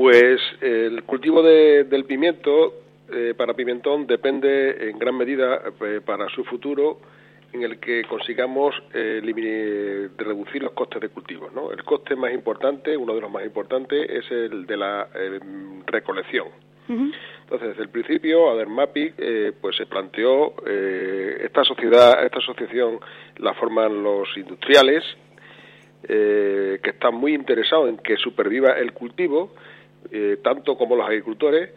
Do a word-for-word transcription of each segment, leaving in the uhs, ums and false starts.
Pues el cultivo de, del pimiento eh, para pimentón depende en gran medida eh, para su futuro en el que consigamos eh, de reducir los costes de cultivo, ¿no? El coste más importante, uno de los más importantes, es el de la eh, recolección. Uh-huh. Entonces, desde el principio, Adermapic eh, pues se planteó eh, esta sociedad, esta asociación la forman los industriales eh, que están muy interesados en que superviva el cultivo, eh, tanto como los agricultores,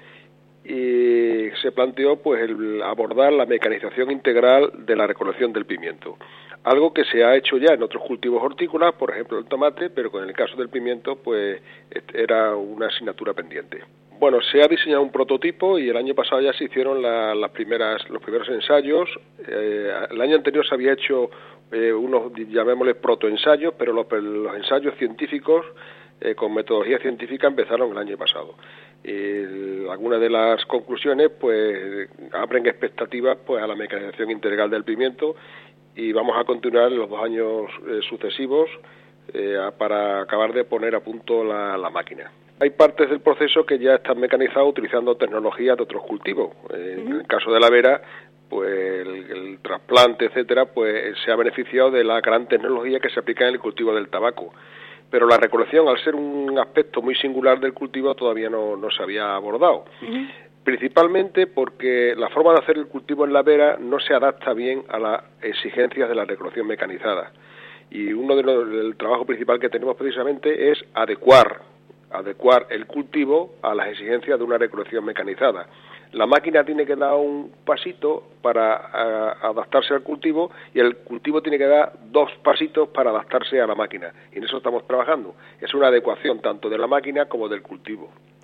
y se planteó pues el abordar la mecanización integral de la recolección del pimiento, algo que se ha hecho ya en otros cultivos hortícolas, por ejemplo el tomate, pero con el caso del pimiento pues era una asignatura pendiente. Bueno, se ha diseñado un prototipo y el año pasado ya se hicieron la, las primeras, los primeros ensayos. Eh, el año anterior se había hecho eh, unos, llamémosles protoensayos, pero los, los ensayos científicos eh, con metodología científica empezaron el año pasado. Eh, algunas de las conclusiones pues abren expectativas pues a la mecanización integral del pimiento y vamos a continuar en los dos años eh, sucesivos eh, para acabar de poner a punto la, la máquina. Hay partes del proceso que ya están mecanizadas utilizando tecnologías de otros cultivos. Eh, uh-huh. En el caso de la vera, pues el, el trasplante, etcétera, pues se ha beneficiado de la gran tecnología que se aplica en el cultivo del tabaco. Pero la recolección, al ser un aspecto muy singular del cultivo, todavía no, no se había abordado. Uh-huh. Principalmente porque la forma de hacer el cultivo en la vera no se adapta bien a las exigencias de la recolección mecanizada. Y uno de los, el trabajo principal que tenemos precisamente es adecuar, adecuar el cultivo a las exigencias de una recolección mecanizada. La máquina tiene que dar un pasito para a, adaptarse al cultivo y el cultivo tiene que dar dos pasitos para adaptarse a la máquina. Y en eso estamos trabajando. Es una adecuación tanto de la máquina como del cultivo.